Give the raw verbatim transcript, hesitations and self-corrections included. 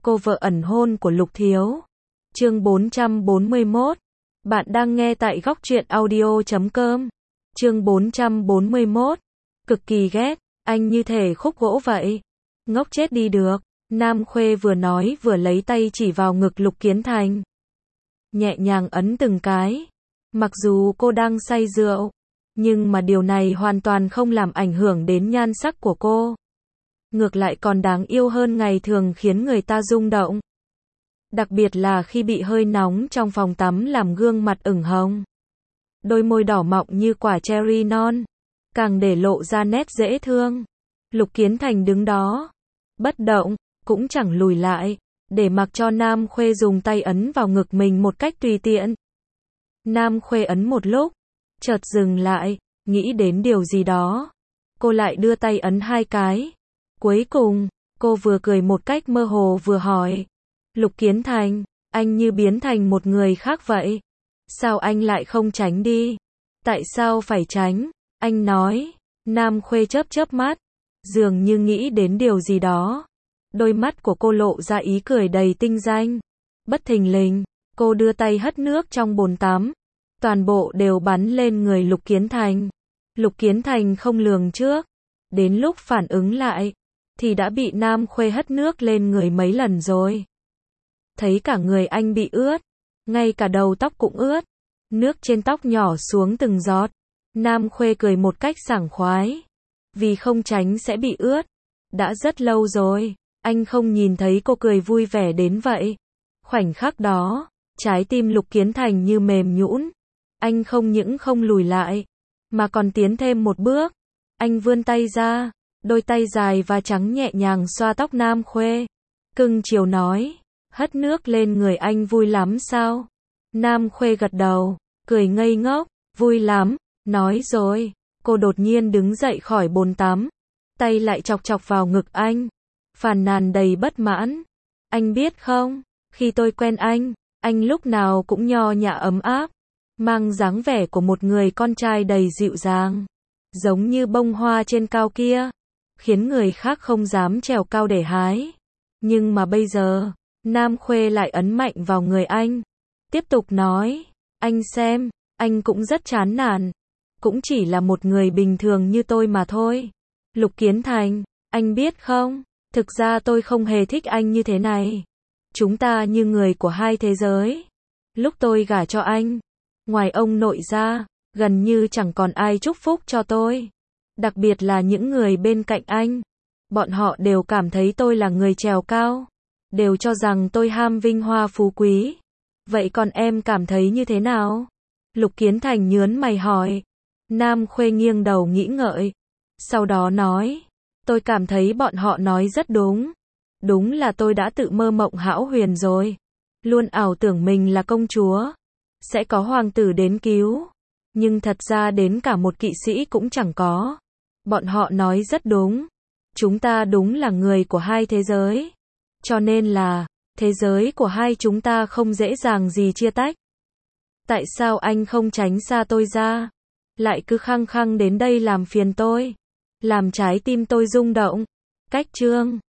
cô vợ ẩn hôn của Lục Thiếu. Chương bốn trăm bốn mươi mốt. Bạn đang nghe tại góc truyện audio chấm com. Chương bốn trăm bốn mươi mốt. Cực kỳ ghét, anh như thể khúc gỗ vậy. Ngốc chết đi được. Nam Khuê vừa nói vừa lấy tay chỉ vào ngực Lục Kiến Thành. Nhẹ nhàng ấn từng cái. Mặc dù cô đang say rượu, nhưng mà điều này hoàn toàn không làm ảnh hưởng đến nhan sắc của cô. Ngược lại còn đáng yêu hơn ngày thường, khiến người ta rung động. Đặc biệt là khi bị hơi nóng trong phòng tắm làm gương mặt ửng hồng. Đôi môi đỏ mọng như quả cherry non, càng để lộ ra nét dễ thương. Lục Kiến Thành đứng đó, bất động, cũng chẳng lùi lại, để mặc cho Nam Khuê dùng tay ấn vào ngực mình một cách tùy tiện. Nam Khuê ấn một lúc, chợt dừng lại, nghĩ đến điều gì đó. Cô lại đưa tay ấn hai cái. Cuối cùng, cô vừa cười một cách mơ hồ vừa hỏi. Lục Kiến Thành, anh như biến thành một người khác vậy. Sao anh lại không tránh đi? Tại sao phải tránh? Anh nói. Nam Khuê chớp chớp mắt, dường như nghĩ đến điều gì đó. Đôi mắt của cô lộ ra ý cười đầy tinh danh. Bất thình lình, cô đưa tay hất nước trong bồn tắm. Toàn bộ đều bắn lên người Lục Kiến Thành. Lục Kiến Thành không lường trước. Đến lúc phản ứng lại, thì đã bị Nam Khuê hất nước lên người mấy lần rồi. Thấy cả người anh bị ướt, ngay cả đầu tóc cũng ướt. Nước trên tóc nhỏ xuống từng giọt. Nam Khuê cười một cách sảng khoái. Vì không tránh sẽ bị ướt. Đã rất lâu rồi, anh không nhìn thấy cô cười vui vẻ đến vậy. Khoảnh khắc đó, trái tim Lục Kiến Thành như mềm nhũn. Anh không những không lùi lại, mà còn tiến thêm một bước. Anh vươn tay ra, đôi tay dài và trắng nhẹ nhàng xoa tóc Nam Khuê. Cưng chiều nói, hất nước lên người anh vui lắm sao? Nam Khuê gật đầu, cười ngây ngốc, vui lắm, nói rồi. Cô đột nhiên đứng dậy khỏi bồn tắm, tay lại chọc chọc vào ngực anh, phàn nàn đầy bất mãn. Anh biết không, khi tôi quen anh, anh lúc nào cũng nho nhã ấm áp, mang dáng vẻ của một người con trai đầy dịu dàng, giống như bông hoa trên cao kia, khiến người khác không dám trèo cao để hái. Nhưng mà bây giờ, Nam Khuê lại ấn mạnh vào người anh, tiếp tục nói, anh xem, anh cũng rất chán nản, cũng chỉ là một người bình thường như tôi mà thôi. Lục Kiến Thành, anh biết không, thực ra tôi không hề thích anh như thế này. Chúng ta như người của hai thế giới. Lúc tôi gả cho anh, ngoài ông nội ra, gần như chẳng còn ai chúc phúc cho tôi. Đặc biệt là những người bên cạnh anh. Bọn họ đều cảm thấy tôi là người trèo cao. Đều cho rằng tôi ham vinh hoa phú quý. Vậy còn em cảm thấy như thế nào? Lục Kiến Thành nhớn mày hỏi. Nam Khuê nghiêng đầu nghĩ ngợi. Sau đó nói. Tôi cảm thấy bọn họ nói rất đúng. Đúng là tôi đã tự mơ mộng hão huyền rồi. Luôn ảo tưởng mình là công chúa. Sẽ có hoàng tử đến cứu. Nhưng thật ra đến cả một kỵ sĩ cũng chẳng có. Bọn họ nói rất đúng. Chúng ta đúng là người của hai thế giới. Cho nên là, thế giới của hai chúng ta không dễ dàng gì chia tách. Tại sao anh không tránh xa tôi ra? Lại cứ khăng khăng đến đây làm phiền tôi. Làm trái tim tôi rung động. Cách chương